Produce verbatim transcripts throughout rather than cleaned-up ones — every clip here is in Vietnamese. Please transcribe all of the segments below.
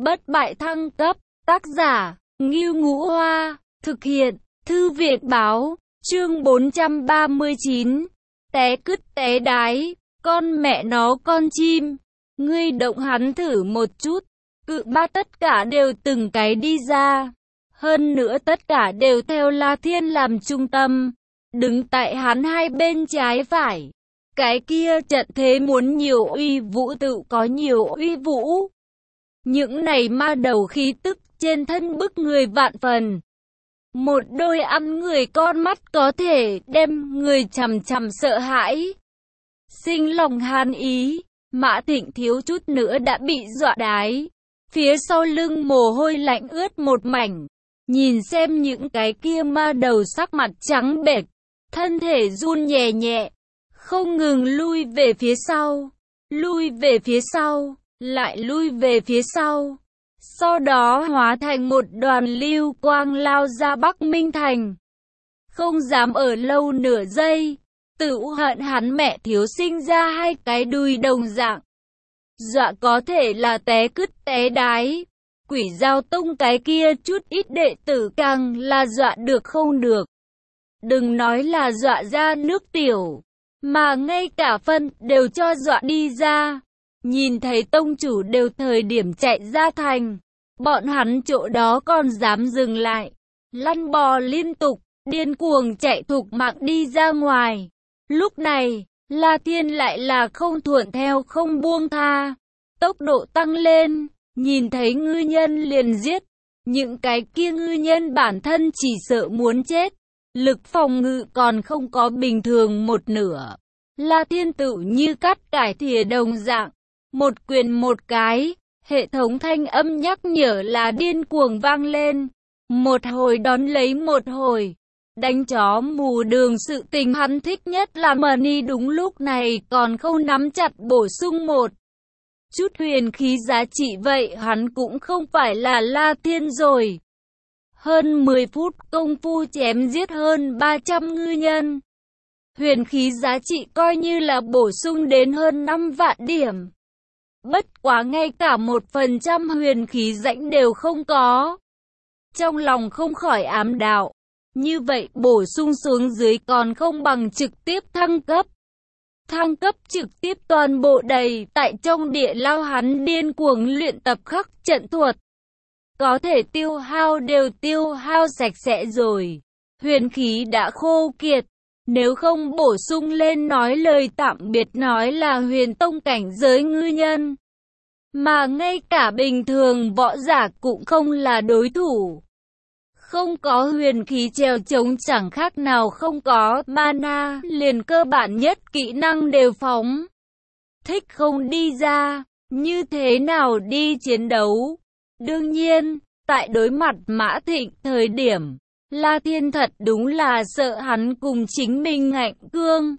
bất bại thăng cấp, tác giả, Ngưu Ngũ Hoa, thực hiện, Thư viện Báo, chương bốn trăm ba mươi chín, té cứt té đái, con mẹ nó con chim, ngươi động hắn thử một chút, cự ba tất cả đều từng cái đi ra, hơn nữa tất cả đều theo La Thiên làm trung tâm, đứng tại hắn hai bên trái phải. Cái kia trận thế muốn nhiều uy vũ tự có nhiều uy vũ. Những này ma đầu khí tức trên thân bức người vạn phần. Một đôi ăn người con mắt có thể đem người chằm chằm sợ hãi. Sinh lòng hàn ý, Mã Thịnh thiếu chút nữa đã bị dọa đái. Phía sau lưng mồ hôi lạnh ướt một mảnh. Nhìn xem những cái kia ma đầu sắc mặt trắng bệch, thân thể run nhẹ nhẹ. Không ngừng lui về phía sau, lui về phía sau, lại lui về phía sau. Sau đó hóa thành một đoàn lưu quang lao ra Bắc Minh Thành. Không dám ở lâu nửa giây, tự hận hắn mẹ thiếu sinh ra hai cái đùi đồng dạng. Dọa có thể là té cứt té đái. Quỷ Giao Tông cái kia chút ít đệ tử càng là dọa được không được. Đừng nói là dọa ra nước tiểu. Mà ngay cả phân đều cho dọa đi ra. Nhìn thấy tông chủ đều thời điểm chạy ra thành. Bọn hắn chỗ đó còn dám dừng lại. Lăn bò liên tục, điên cuồng chạy thục mạng đi ra ngoài. Lúc này, La Thiên lại là không thuận theo không buông tha. Tốc độ tăng lên, nhìn thấy ngư nhân liền giết. Những cái kia ngư nhân bản thân chỉ sợ muốn chết. Lực phòng ngự còn không có bình thường một nửa. La Thiên tự như cắt cải thìa đồng dạng. Một quyền một cái, hệ thống thanh âm nhắc nhở là điên cuồng vang lên. Một hồi đón lấy một hồi. Đánh chó mù đường sự tình hắn thích nhất là Money đúng lúc này còn không nắm chặt bổ sung một chút huyền khí giá trị vậy hắn cũng không phải là La Thiên rồi. Hơn mười phút công phu chém giết hơn ba trăm ngư nhân. Huyền khí giá trị coi như là bổ sung đến hơn năm vạn điểm. Bất quá ngay cả một phần trăm huyền khí rãnh đều không có. Trong lòng không khỏi ám đạo. Như vậy bổ sung xuống dưới còn không bằng trực tiếp thăng cấp. Thăng cấp trực tiếp toàn bộ đầy tại trong địa lao hắn điên cuồng luyện tập khắc trận thuật. Có thể tiêu hao đều tiêu hao sạch sẽ rồi. Huyền khí đã khô kiệt. Nếu không bổ sung lên nói lời tạm biệt nói là huyền tông cảnh giới ngư nhân. Mà ngay cả bình thường võ giả cũng không là đối thủ. Không có huyền khí trèo chống chẳng khác nào không có mana, liền cơ bản nhất kỹ năng đều phóng. Thích không đi ra, như thế nào đi chiến đấu? Đương nhiên, tại đối mặt Mã Thịnh thời điểm, La Thiên thật đúng là sợ hắn cùng chính mình ngạnh cương.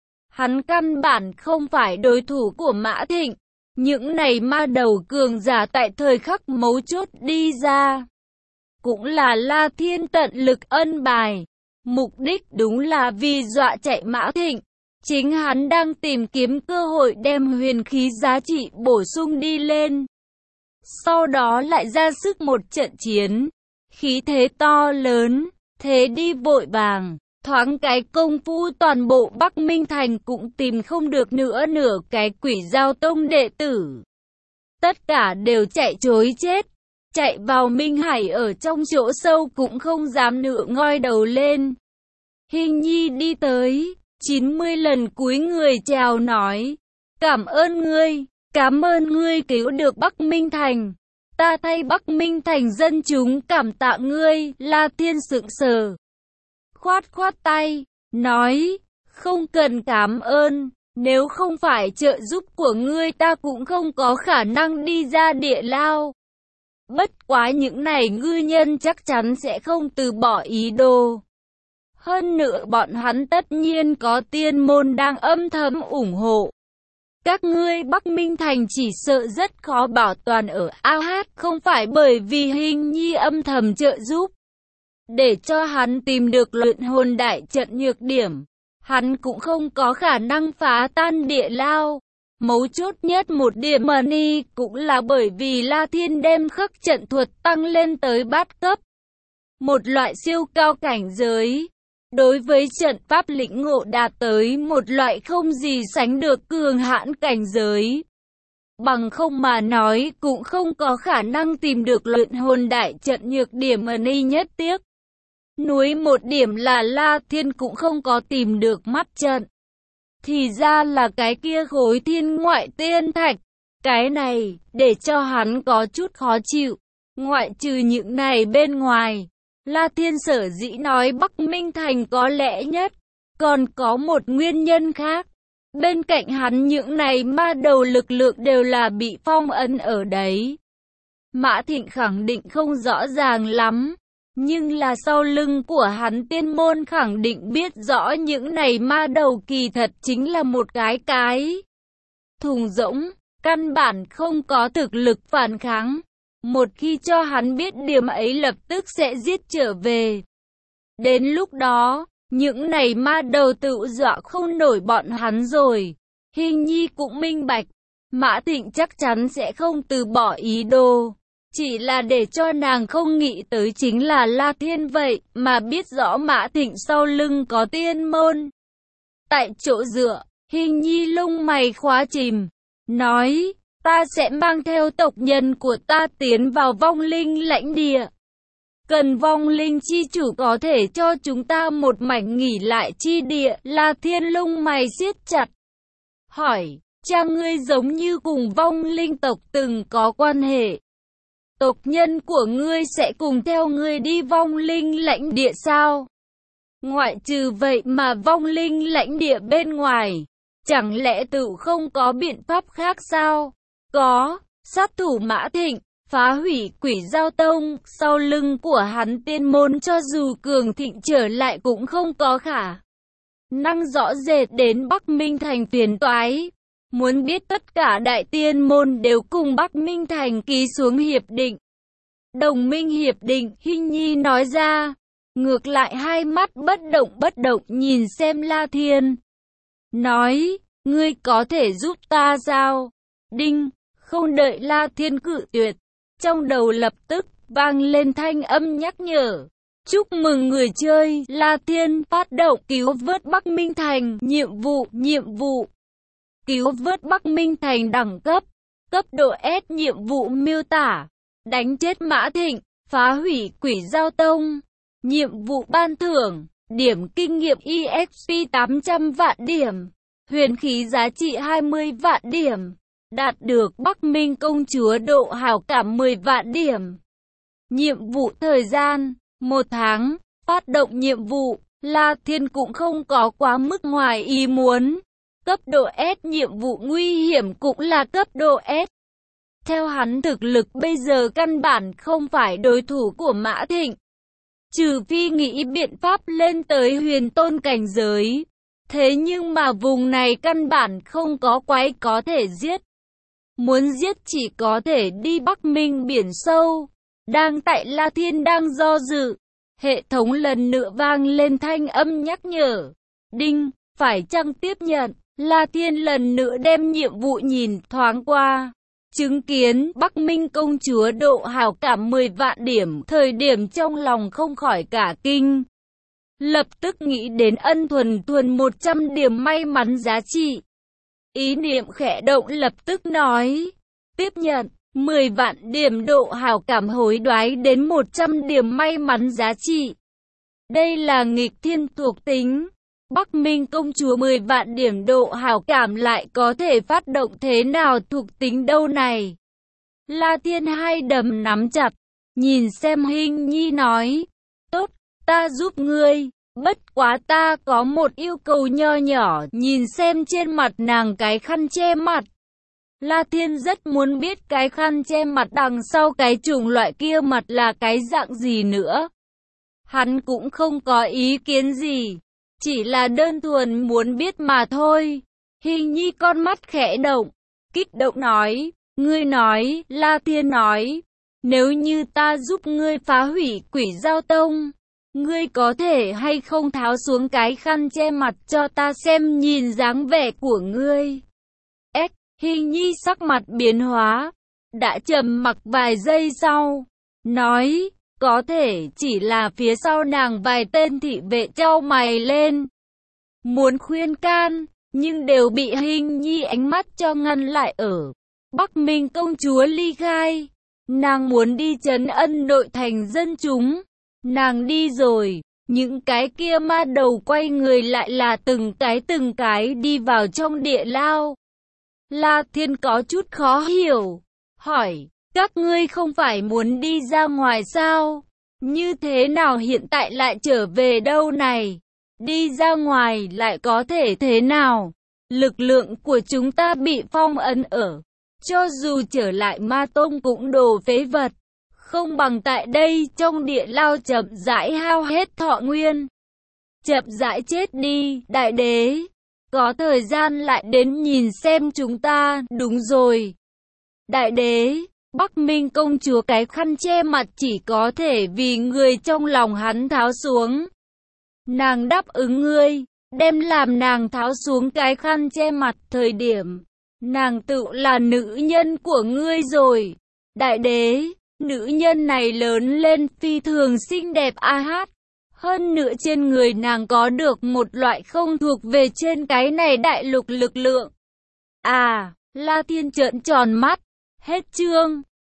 Hắn căn bản không phải đối thủ của Mã Thịnh. Những này ma đầu cường giả tại thời khắc mấu chốt đi ra. Cũng là La Thiên tận lực ân bài. Mục đích đúng là vì dọa chạy Mã Thịnh. Chính hắn đang tìm kiếm cơ hội đem huyền khí giá trị bổ sung đi lên. Sau đó lại ra sức một trận chiến. Khí thế to lớn, thế đi vội vàng, thoáng cái công phu toàn bộ Bắc Minh Thành cũng tìm không được nữa nửa cái Quỷ Giao Tông đệ tử. Tất cả đều chạy trối chết, chạy vào Minh Hải ở trong chỗ sâu cũng không dám nửa ngoi đầu lên. Hình Nhi đi tới, chín mươi lần cúi người chào nói, cảm ơn ngươi, cảm ơn ngươi cứu được Bắc Minh Thành. Ta thay Bắc Minh Thành dân chúng cảm tạ ngươi. La Thiên sững sờ, khoát khoát tay, nói, không cần cảm ơn, nếu không phải trợ giúp của ngươi ta cũng không có khả năng đi ra địa lao. Bất quá những này ngư nhân chắc chắn sẽ không từ bỏ ý đồ. Hơn nữa bọn hắn tất nhiên có tiên môn đang âm thầm ủng hộ. Các ngươi Bắc Minh Thành chỉ sợ rất khó bảo toàn ở a hát, không phải bởi vì Hình Nhi âm thầm trợ giúp. Để cho hắn tìm được luyện hồn đại trận nhược điểm, hắn cũng không có khả năng phá tan địa lao. Mấu chốt nhất một điểm money cũng là bởi vì La Thiên đem khắc trận thuật tăng lên tới bát cấp. Một loại siêu cao cảnh giới. Đối với trận pháp lĩnh ngộ đạt tới một loại không gì sánh được cường hãn cảnh giới. Bằng không mà nói cũng không có khả năng tìm được luyện hồn đại trận nhược điểm money nhất tiếc. Núi một điểm là La Thiên cũng không có tìm được mắt trận. Thì ra là cái kia khối thiên ngoại tiên thạch. Cái này, để cho hắn có chút khó chịu. Ngoại trừ những này bên ngoài, La Thiên sở dĩ nói Bắc Minh Thành có lẽ nhất. Còn có một nguyên nhân khác. Bên cạnh hắn những này ma đầu lực lượng đều là bị phong ấn ở đấy. Mã Thịnh khẳng định không rõ ràng lắm. Nhưng là sau lưng của hắn tiên môn khẳng định biết rõ những này ma đầu kỳ thật chính là một cái cái thùng rỗng, căn bản không có thực lực phản kháng. Một khi cho hắn biết điểm ấy lập tức sẽ giết trở về. Đến lúc đó, những này ma đầu tự dọa không nổi bọn hắn rồi. Hình nhi cũng minh bạch, Mã Thịnh chắc chắn sẽ không từ bỏ ý đồ. Chỉ là để cho nàng không nghĩ tới chính là La Thiên vậy, mà biết rõ Mã Thịnh sau lưng có tiên môn. Tại chỗ dựa, Hình nhi lông mày khóa chìm, nói, ta sẽ mang theo tộc nhân của ta tiến vào vong linh lãnh địa. Cần vong linh chi chủ có thể cho chúng ta một mảnh nghỉ lại chi địa. La Thiên lông mày siết chặt, hỏi, cha ngươi giống như cùng vong linh tộc từng có quan hệ. Tộc nhân của ngươi sẽ cùng theo ngươi đi vong linh lãnh địa sao? Ngoại trừ vậy mà vong linh lãnh địa bên ngoài, chẳng lẽ tự không có biện pháp khác sao? Có, sát thủ Mã Thịnh, phá hủy Quỷ Giao Tông, sau lưng của hắn tiên môn cho dù cường thịnh trở lại cũng không có khả năng rõ rệt đến Bắc Minh Thành phiền toái. Muốn biết tất cả đại tiên môn đều cùng Bắc Minh Thành ký xuống hiệp định. Đồng minh hiệp định, Hinh Nhi nói ra. Ngược lại hai mắt bất động bất động nhìn xem La Thiên. Nói, ngươi có thể giúp ta sao? Đinh, không đợi La Thiên cự tuyệt. Trong đầu lập tức vang lên thanh âm nhắc nhở. Chúc mừng người chơi, La Thiên phát động cứu vớt Bắc Minh Thành, nhiệm vụ, nhiệm vụ. Cứu vớt Bắc Minh Thành đẳng cấp, cấp độ S nhiệm vụ miêu tả, đánh chết Mã Thịnh, phá hủy Quỷ Giao Tông, nhiệm vụ ban thưởng, điểm kinh nghiệm e ích pê tám trăm vạn điểm, huyền khí giá trị hai mươi vạn điểm, đạt được Bắc Minh công chúa độ hảo cảm mười vạn điểm. Nhiệm vụ thời gian, một tháng, phát động nhiệm vụ, La Thiên cũng không có quá mức ngoài ý muốn. Cấp độ S nhiệm vụ nguy hiểm cũng là cấp độ S. Theo hắn thực lực bây giờ căn bản không phải đối thủ của Mã Thịnh. Trừ phi nghĩ biện pháp lên tới huyền tôn cảnh giới. Thế nhưng mà vùng này căn bản không có quái có thể giết. Muốn giết chỉ có thể đi Bắc Minh biển sâu. Đang tại La Thiên đang do dự. Hệ thống lần nữa vang lên thanh âm nhắc nhở. Đinh, phải chăng tiếp nhận? La Thiên lần nữa đem nhiệm vụ nhìn thoáng qua. Chứng kiến Bắc Minh công chúa độ hảo cảm mười vạn điểm. Thời điểm trong lòng không khỏi cả kinh. Lập tức nghĩ đến ân thuần thuần một trăm điểm may mắn giá trị. Ý niệm khẽ động lập tức nói. Tiếp nhận. mười vạn điểm độ hảo cảm hối đoái đến một trăm điểm may mắn giá trị. Đây là nghịch thiên thuộc tính. Bắc Minh công chúa mười vạn điểm độ hảo cảm lại có thể phát động thế nào thuộc tính đâu này? La Thiên hai đấm nắm chặt, nhìn xem Hinh Nhi nói. Tốt, ta giúp ngươi, bất quá ta có một yêu cầu nho nhỏ, nhìn xem trên mặt nàng cái khăn che mặt. La Thiên rất muốn biết cái khăn che mặt đằng sau cái chủng loại kia mặt là cái dạng gì nữa. Hắn cũng không có ý kiến gì, chỉ là đơn thuần muốn biết mà thôi. Hình Nhi con mắt khẽ động, kích động nói, ngươi nói, La Thiên nói, nếu như ta giúp ngươi phá hủy Quỷ Giao Tông, ngươi có thể hay không tháo xuống cái khăn che mặt cho ta xem nhìn dáng vẻ của ngươi. S. Hình nhi sắc mặt biến hóa, đã trầm mặc vài giây sau, nói, có thể chỉ là phía sau nàng vài tên thị vệ chau mày lên. Muốn khuyên can, nhưng đều bị Hình nhi ánh mắt cho ngăn lại ở. Bắc Minh công chúa ly khai, nàng muốn đi trấn ân nội thành dân chúng. Nàng đi rồi, những cái kia ma đầu quay người lại là từng cái từng cái đi vào trong địa lao. La Thiên có chút khó hiểu, hỏi, các ngươi không phải muốn đi ra ngoài sao? Như thế nào hiện tại lại trở về đâu này? Đi ra ngoài lại có thể thế nào? Lực lượng của chúng ta bị phong ấn ở. Cho dù trở lại Ma Tông cũng đồ phế vật. Không bằng tại đây trong địa lao chậm rãi hao hết thọ nguyên. Chậm rãi chết đi, đại đế. Có thời gian lại đến nhìn xem chúng ta, đúng rồi. Đại đế, Bắc Minh công chúa cái khăn che mặt chỉ có thể vì người trong lòng hắn tháo xuống. Nàng đáp ứng ngươi, đem làm nàng tháo xuống cái khăn che mặt thời điểm. Nàng tự là nữ nhân của ngươi rồi. Đại đế, nữ nhân này lớn lên phi thường xinh đẹp a hát. Hơn nữa trên người nàng có được một loại không thuộc về trên cái này đại lục lực lượng. À, La Thiên trợn tròn mắt. Hết chương.